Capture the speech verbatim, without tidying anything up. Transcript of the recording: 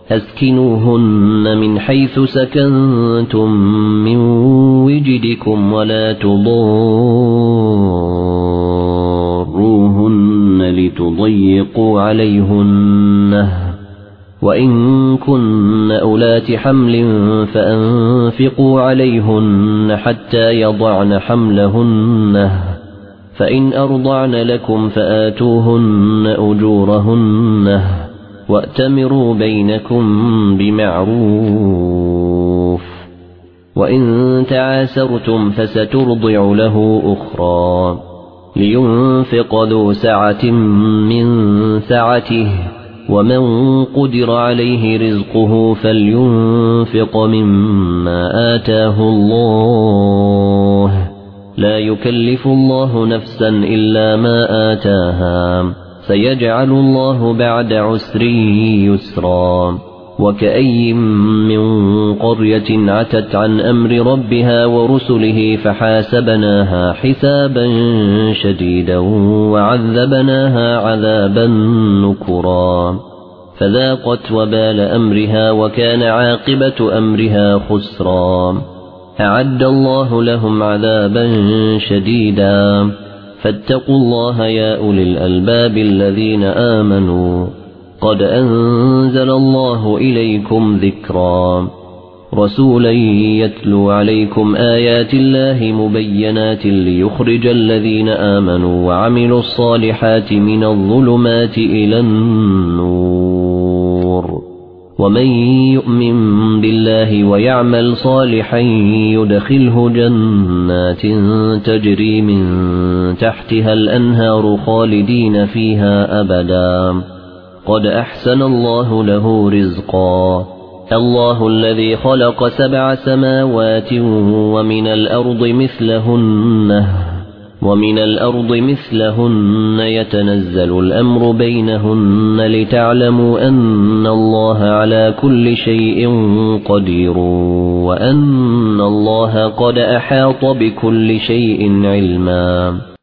أسكنوهن من حيث سكنتم من وجدكم ولا تضاروهن لتضيقوا عليهن وإن كن أولات حمل فأنفقوا عليهن حتى يضعن حملهن فإن أرضعن لكم فآتوهن أجورهن وأتمروا بينكم بمعروف وإن تعاسرتم فسترضع له أخرى لينفق ذو سعة من سعته ومن قدر عليه رزقه فلينفق مما آتاه الله لا يكلف الله نفسا إلا ما آتاها سيجعل الله بعد عسر يسرا وكأي من قرية عتت عن أمر ربها ورسله فحاسبناها حسابا شديدا وعذبناها عذابا نكرا فذاقت وبال أمرها وكان عاقبة أمرها خسرا أعد الله لهم عذابا شديدا فاتقوا الله يا أولي الألباب الذين آمنوا قد أنزل الله إليكم ذكرا رسولا يتلو عليكم آيات الله مبينات ليخرج الذين آمنوا وعملوا الصالحات من الظلمات إلى النور ومن يؤمن بالله ويعمل صالحا يدخله جنات تجري من تحتها الأنهار خالدين فيها أبدا قد أحسن الله له رزقا الله الذي خلق سبع سماوات ومن الأرض مثلهن ومن الأرض مثلهن يتنزل الأمر بينهن لتعلموا أن الله على كل شيء قدير وأن الله قد أحاط بكل شيء علما